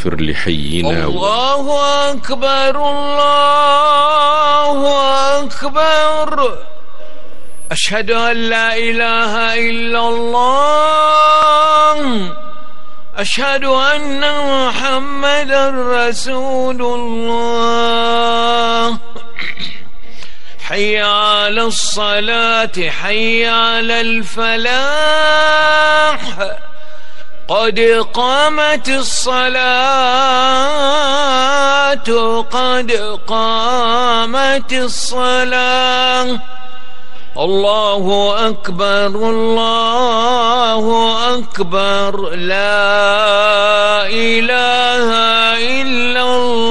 اغفر لحينا الله أكبر الله أكبر. أشهد أن لا إله إلا الله. أشهد أن محمدا رسول الله. حي على الصلاة حي على الفلاح. قد قامت الصلاة قد قامت الصلاة. الله أكبر الله أكبر. لا إله إلا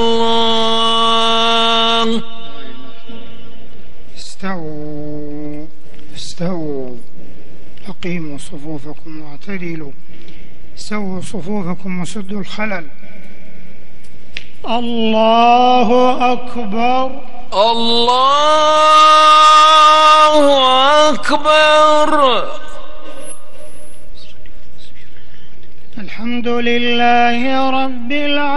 الله. استووا أقيموا صفوفكم واعتدلوا. سووا صفوفكم وسدوا الخلل. الله أكبر الله أكبر. الحمد لله رب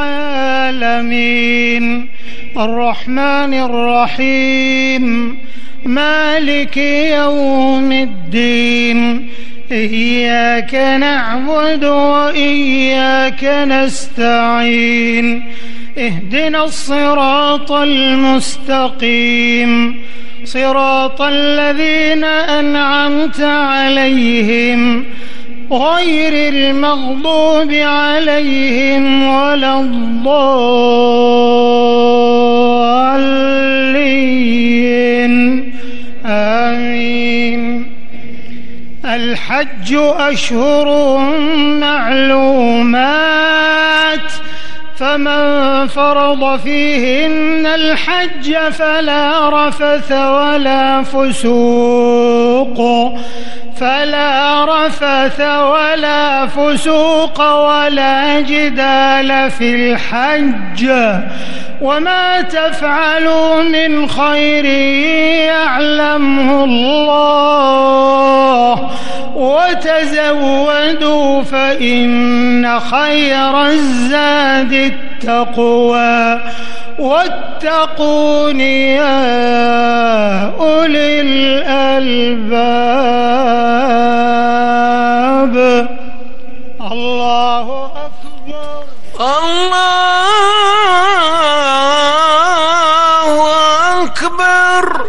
العالمين الرحمن الرحيم مالك يوم الدين. إياك نعبد وإياك نستعين. اهدنا الصراط المستقيم صراط الذين أنعمت عليهم غير المغضوب عليهم ولا الضالين. آمين. الحج أشهر معلومات فمن فرض فيهن الحج فلا رفث ولا فسوق ولا جدال في الحج. وما تفعلوا من خير يعلمه الله وتزودوا فإن خير الزاد التقوى واتقون يا أولي الألباب. الله أكبر الله أكبر.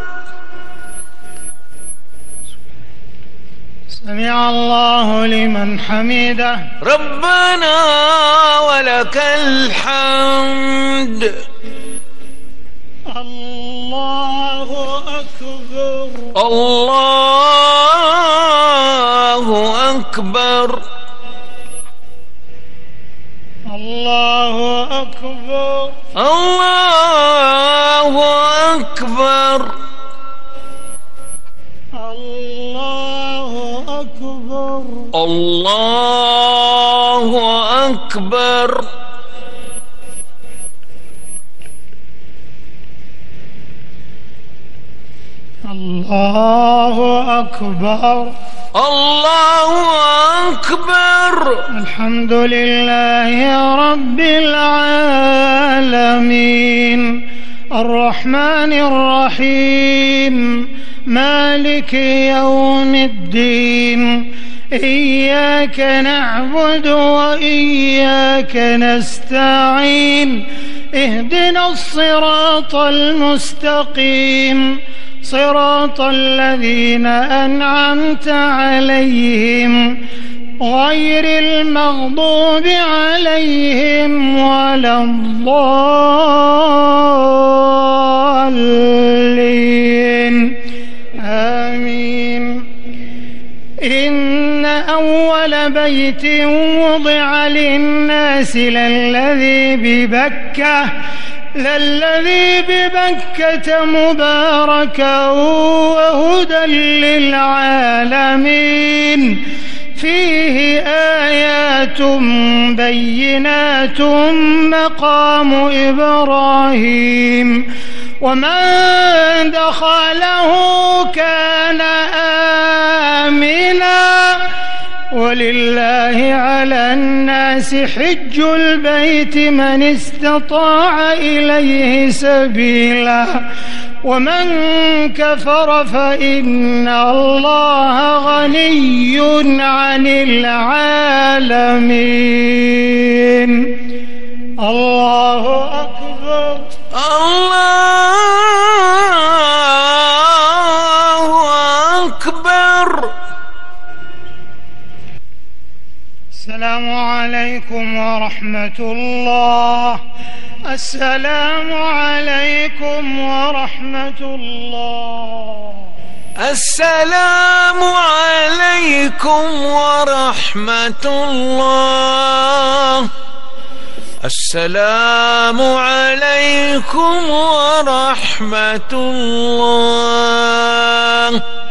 سمع الله لمن حمده. ربنا ولك الحمد. الله أكبر الله أكبر. الله أكبر الله أكبر. الله أكبر الله أكبر. الله أكبر الله أكبر. الحمد لله رب العالمين الرحمن الرحيم مالك يوم الدين. إياك نعبد وإياك نستعين. اهدنا الصراط المستقيم صراط الذين أنعمت عليهم غير المغضوب عليهم ولا الضالين. آمين. إن أول بيت وضع للناس للذي ببكة مباركا وهدى للعالمين. فيه آيات بينات مقام إبراهيم ومن دخله كان آمنا ولله على الناس حج البيت من استطاع إليه سبيلا ومن كفر فإن الله غني عن العالمين. الله أكبر. الله أكبر. السلام عليكم ورحمة الله. السلام عليكم ورحمة الله. السلام عليكم ورحمة الله. السلام عليكم ورحمة الله.